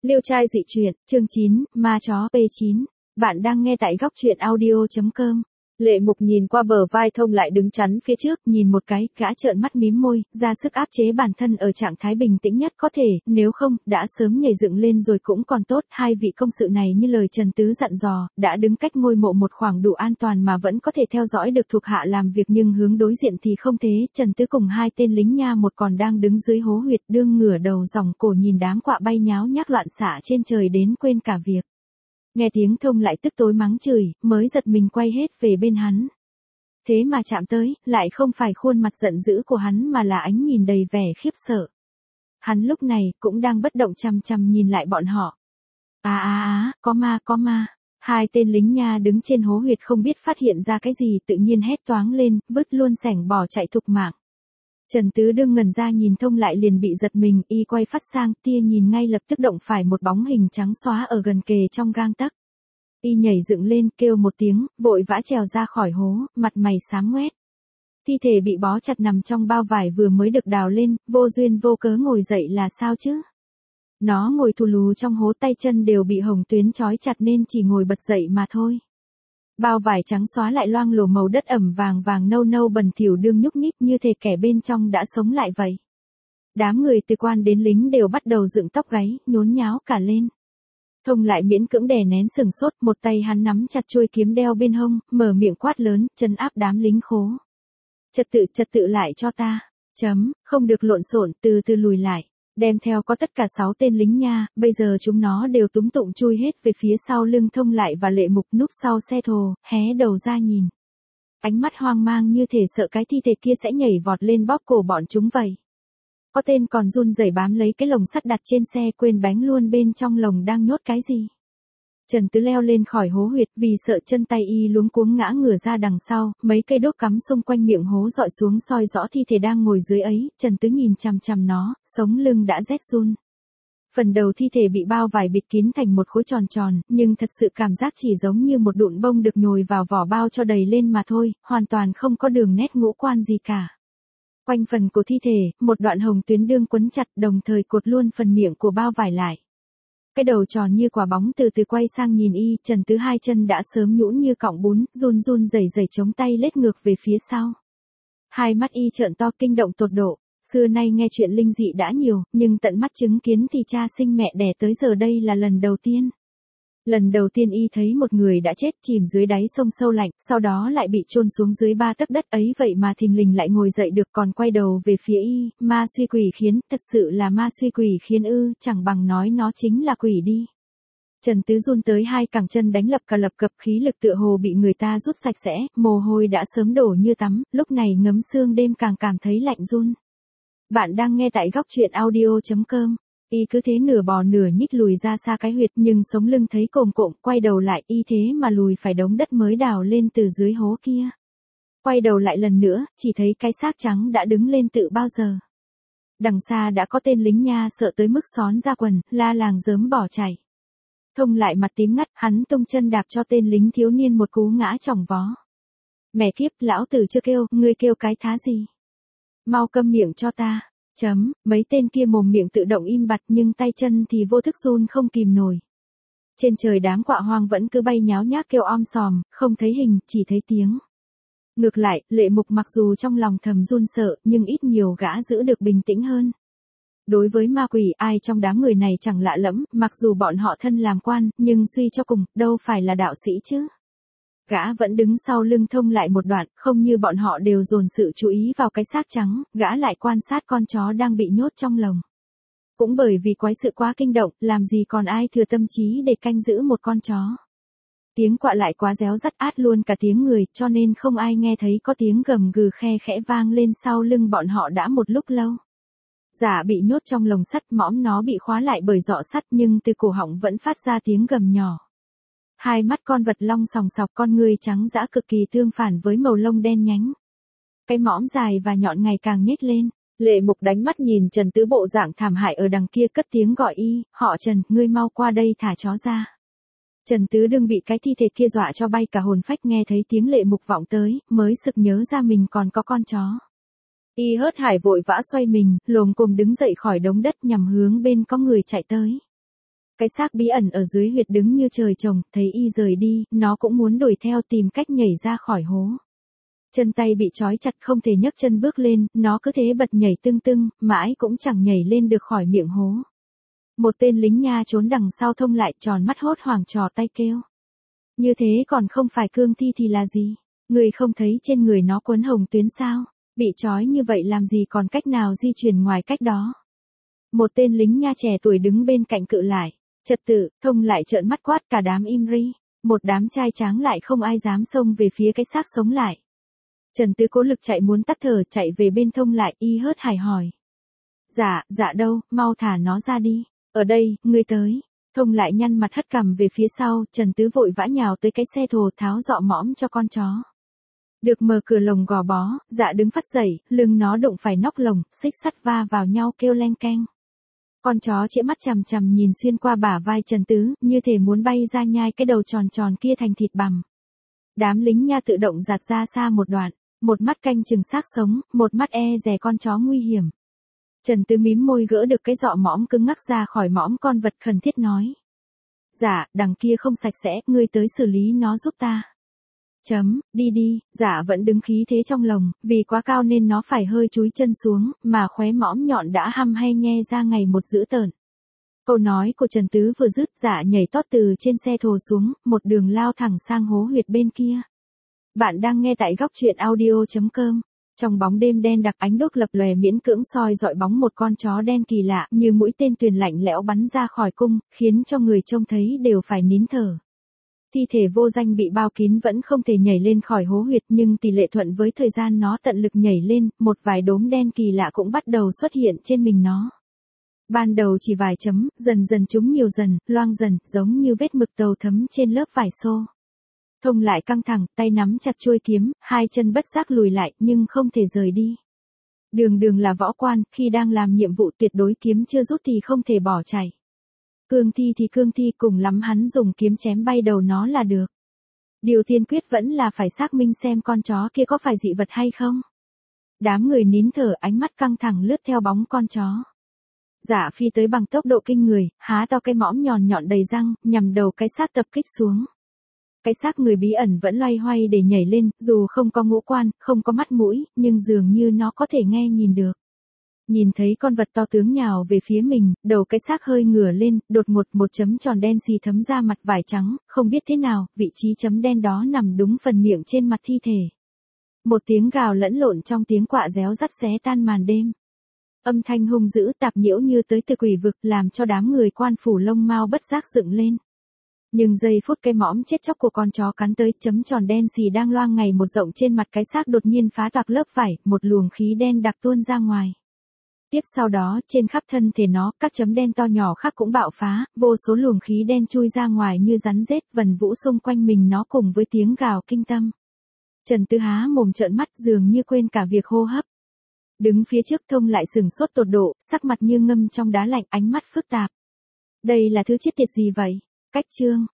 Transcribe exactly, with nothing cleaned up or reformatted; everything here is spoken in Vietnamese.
Liêu trai dị truyện, chương chín, ma chó P chín. Bạn đang nghe tại góc truyện audio chấm com. Lệ Mục nhìn qua bờ vai Thông lại đứng chắn phía trước, nhìn một cái, gã trợn mắt mím môi, ra sức áp chế bản thân ở trạng thái bình tĩnh nhất có thể, nếu không, đã sớm nhảy dựng lên rồi cũng còn tốt. Hai vị công sự này như lời Trần Tứ dặn dò, đã đứng cách ngôi mộ một khoảng đủ an toàn mà vẫn có thể theo dõi được thuộc hạ làm việc, nhưng hướng đối diện thì không thế. Trần Tứ cùng hai tên lính nha một còn đang đứng dưới hố huyệt, đương ngửa đầu dòng cổ nhìn đám quạ bay nháo nhác loạn xạ trên trời đến quên cả việc. Nghe tiếng Thông lại tức tối mắng chửi, mới giật mình quay hết về bên hắn. Thế mà chạm tới, lại không phải khuôn mặt giận dữ của hắn mà là ánh nhìn đầy vẻ khiếp sợ. Hắn lúc này cũng đang bất động chằm chằm nhìn lại bọn họ. À à à, có ma, có ma. Hai tên lính nha đứng trên hố huyệt không biết phát hiện ra cái gì, tự nhiên hét toáng lên, vứt luôn xẻng bỏ chạy thục mạng. Trần Tứ đương ngẩn ra nhìn Thông lại liền bị giật mình, y quay phát sang, tia nhìn ngay lập tức động phải một bóng hình trắng xóa ở gần kề trong gang tấc. Y nhảy dựng lên, kêu một tiếng, vội vã trèo ra khỏi hố, mặt mày xám ngoét. Thi thể bị bó chặt nằm trong bao vải vừa mới được đào lên, vô duyên vô cớ ngồi dậy là sao chứ? Nó ngồi thù lù trong hố, tay chân đều bị hồng tuyến trói chặt nên chỉ ngồi bật dậy mà thôi. Bao vải trắng xóa lại loang lổ màu đất ẩm vàng vàng nâu nâu bẩn thỉu đương nhúc nhích như thể kẻ bên trong đã sống lại vậy. Đám người từ quan đến lính đều bắt đầu dựng tóc gáy, nhốn nháo cả lên. Thông lại miễn cưỡng đè nén sừng sốt, một tay hắn nắm chặt chuôi kiếm đeo bên hông, mở miệng quát lớn, trấn áp đám lính khố. Trật tự, trật tự lại cho ta. Chấm, không được lộn xộn, từ từ lùi lại. Đem theo có tất cả sáu tên lính nha, bây giờ chúng nó đều túm tụng chui hết về phía sau lưng Thông lại và Lệ Mục núp sau xe thồ, hé đầu ra nhìn. Ánh mắt hoang mang như thể sợ cái thi thể kia sẽ nhảy vọt lên bóp cổ bọn chúng vậy. Có tên còn run rẩy bám lấy cái lồng sắt đặt trên xe, quên bánh luôn bên trong lồng đang nhốt cái gì. Trần Tứ leo lên khỏi hố huyệt vì sợ chân tay y luống cuống ngã ngửa ra đằng sau, mấy cây đốt cắm xung quanh miệng hố dọi xuống soi rõ thi thể đang ngồi dưới ấy. Trần Tứ nhìn chằm chằm nó, sống lưng đã rét run. Phần đầu thi thể bị bao vải bịt kín thành một khối tròn tròn, nhưng thật sự cảm giác chỉ giống như một đụn bông được nhồi vào vỏ bao cho đầy lên mà thôi, hoàn toàn không có đường nét ngũ quan gì cả. Quanh phần của thi thể, một đoạn hồng tuyến đương quấn chặt, đồng thời cột luôn phần miệng của bao vải lại. Cái đầu tròn như quả bóng từ từ quay sang nhìn y, Trần Tứ hai chân đã sớm nhũn như cọng bún, run run rẩy rẩy chống tay lết ngược về phía sau. Hai mắt y trợn to kinh động tột độ, xưa nay nghe chuyện linh dị đã nhiều, nhưng tận mắt chứng kiến thì cha sinh mẹ đẻ tới giờ đây là lần đầu tiên. Lần đầu tiên y thấy một người đã chết chìm dưới đáy sông sâu lạnh, sau đó lại bị chôn xuống dưới ba tấc đất ấy, vậy mà thình lình lại ngồi dậy được còn quay đầu về phía y. Ma suy quỷ khiến, thật sự là ma suy quỷ khiến ư, chẳng bằng nói nó chính là quỷ đi. Trần Tứ run tới hai cẳng chân đánh lập cà lập cập, khí lực tựa hồ bị người ta rút sạch sẽ, mồ hôi đã sớm đổ như tắm, lúc này ngấm sương đêm càng cảm thấy lạnh run. Bạn đang nghe tại góc truyện audio chấm com. Y cứ thế nửa bò nửa nhích lùi ra xa cái huyệt, nhưng sống lưng thấy cồm cộm, quay đầu lại y thế mà lùi phải đống đất mới đào lên từ dưới hố kia. Quay đầu lại lần nữa, chỉ thấy cái xác trắng đã đứng lên tự bao giờ. Đằng xa đã có tên lính nha sợ tới mức xón ra quần, la làng rớm bỏ chạy. Thông lại mặt tím ngắt, hắn tung chân đạp cho tên lính thiếu niên một cú ngã chỏng vó. Mẹ kiếp, lão tử chưa kêu, ngươi kêu cái thá gì? Mau câm miệng cho ta. Chấm, mấy tên kia mồm miệng tự động im bặt nhưng tay chân thì vô thức run không kìm nổi. Trên trời đám quạ hoang vẫn cứ bay nháo nhác kêu om sòm, không thấy hình, chỉ thấy tiếng. Ngược lại, Lệ Mục mặc dù trong lòng thầm run sợ, nhưng ít nhiều gã giữ được bình tĩnh hơn. Đối với ma quỷ, ai trong đám người này chẳng lạ lẫm, mặc dù bọn họ thân làm quan, nhưng suy cho cùng, đâu phải là đạo sĩ chứ. Gã vẫn đứng sau lưng Thông lại một đoạn, không như bọn họ đều dồn sự chú ý vào cái xác trắng, gã lại quan sát con chó đang bị nhốt trong lồng. Cũng bởi vì quái sự quá kinh động, làm gì còn ai thừa tâm trí để canh giữ một con chó. Tiếng quạ lại quá réo rắt át luôn cả tiếng người, cho nên không ai nghe thấy có tiếng gầm gừ khe khẽ vang lên sau lưng bọn họ đã một lúc lâu. Giả bị nhốt trong lồng sắt, mõm nó bị khóa lại bởi giọ sắt, nhưng từ cổ họng vẫn phát ra tiếng gầm nhỏ. Hai mắt con vật long sòng sọc, con người trắng dã cực kỳ tương phản với màu lông đen nhánh. Cái mõm dài và nhọn ngày càng nhếch lên. Lệ Mục đánh mắt nhìn Trần Tứ bộ dạng thảm hại ở đằng kia, cất tiếng gọi y, họ Trần, ngươi mau qua đây thả chó ra. Trần Tứ đương bị cái thi thể kia dọa cho bay cả hồn phách, nghe thấy tiếng Lệ Mục vọng tới, mới sực nhớ ra mình còn có con chó. Y hớt hải vội vã xoay mình, lồm cồm đứng dậy khỏi đống đất nhằm hướng bên có người chạy tới. Cái xác bí ẩn ở dưới huyệt đứng như trời trồng, thấy y rời đi, nó cũng muốn đuổi theo tìm cách nhảy ra khỏi hố. Chân tay bị trói chặt không thể nhấc chân bước lên, nó cứ thế bật nhảy tưng tưng, mãi cũng chẳng nhảy lên được khỏi miệng hố. Một tên lính nha trốn đằng sau Thông lại tròn mắt hốt hoảng trò tay kêu. Như thế còn không phải cương thi thì là gì? Người không thấy trên người nó quấn hồng tuyến sao? Bị trói như vậy làm gì còn cách nào di chuyển ngoài cách đó? Một tên lính nha trẻ tuổi đứng bên cạnh cự lại. Trật tự, Thông lại trợn mắt quát cả đám im ri. Một đám trai tráng lại không ai dám xông về phía cái xác sống lại. Trần Tứ cố lực chạy muốn tắt thở chạy về bên Thông lại y hớt hải hỏi. Dạ, dạ đâu, mau thả nó ra đi. Ở đây, ngươi tới. Thông lại nhăn mặt hất cằm về phía sau, Trần Tứ vội vã nhào tới cái xe thồ tháo dọ mõm cho con chó. Được mở cửa lồng gò bó, dạ đứng phát dậy, lưng nó đụng phải nóc lồng, xích sắt va vào nhau kêu leng keng. Con chó chĩa mắt chằm chằm nhìn xuyên qua bả vai Trần Tứ, như thể muốn bay ra nhai cái đầu tròn tròn kia thành thịt bằm. Đám lính nha tự động giạt ra xa một đoạn, một mắt canh chừng xác sống, một mắt e dè con chó nguy hiểm. Trần Tứ mím môi gỡ được cái dọ mõm cứng ngắc ra khỏi mõm con vật khẩn thiết nói. Dạ, đằng kia không sạch sẽ, ngươi tới xử lý nó giúp ta. Chấm, đi đi, dạ vẫn đứng khí thế trong lồng, vì quá cao nên nó phải hơi chúi chân xuống, mà khóe mõm nhọn đã hăm hay nhe ra ngày một dữ tợn. Câu nói của Trần Tứ vừa dứt, dạ nhảy tót từ trên xe thồ xuống, một đường lao thẳng sang hố huyệt bên kia. Bạn đang nghe tại góc truyện audio chấm com. Trong bóng đêm đen đặc ánh đốt lập lòe miễn cưỡng soi dọi bóng một con chó đen kỳ lạ như mũi tên tuyền lạnh lẽo bắn ra khỏi cung, khiến cho người trông thấy đều phải nín thở. Thi thể vô danh bị bao kín vẫn không thể nhảy lên khỏi hố huyệt nhưng tỷ lệ thuận với thời gian nó tận lực nhảy lên, một vài đốm đen kỳ lạ cũng bắt đầu xuất hiện trên mình nó. Ban đầu chỉ vài chấm, dần dần chúng nhiều dần, loang dần, giống như vết mực tàu thấm trên lớp vải xô. Thông lại căng thẳng, tay nắm chặt chuôi kiếm, hai chân bất giác lùi lại nhưng không thể rời đi. Đường đường là võ quan, khi đang làm nhiệm vụ tuyệt đối kiếm chưa rút thì không thể bỏ chạy. Cương thi thì cương thi, cùng lắm hắn dùng kiếm chém bay đầu nó là được. Điều tiên quyết vẫn là phải xác minh xem con chó kia có phải dị vật hay không. Đám người nín thở, ánh mắt căng thẳng lướt theo bóng con chó. Dạ phi tới bằng tốc độ kinh người, há to cái mõm nhọn nhọn đầy răng, nhằm đầu cái xác tập kích xuống. Cái xác người bí ẩn vẫn loay hoay để nhảy lên, dù không có ngũ quan, không có mắt mũi, nhưng dường như nó có thể nghe nhìn được. Nhìn thấy con vật to tướng nhào về phía mình, đầu cái xác hơi ngửa lên, đột ngột một chấm tròn đen xì thấm ra mặt vải trắng, không biết thế nào, vị trí chấm đen đó nằm đúng phần miệng trên mặt thi thể. Một tiếng gào lẫn lộn trong tiếng quạ réo rắt xé tan màn đêm. Âm thanh hung dữ tạp nhiễu như tới từ quỷ vực làm cho đám người quan phủ lông mao bất giác dựng lên. Nhưng giây phút cái mõm chết chóc của con chó cắn tới, chấm tròn đen xì đang loang ngày một rộng trên mặt cái xác đột nhiên phá toạc lớp vải, một luồng khí đen đặc tuôn ra ngoài. Tiếp sau đó, trên khắp thân thể nó, các chấm đen to nhỏ khác cũng bạo phá, vô số luồng khí đen chui ra ngoài như rắn rết, vần vũ xung quanh mình nó cùng với tiếng gào kinh tâm. Trần Tứ há mồm trợn mắt dường như quên cả việc hô hấp. Đứng phía trước Thông lại sừng sốt tột độ, sắc mặt như ngâm trong đá lạnh, ánh mắt phức tạp. Đây là thứ chết tiệt gì vậy? Cách chương.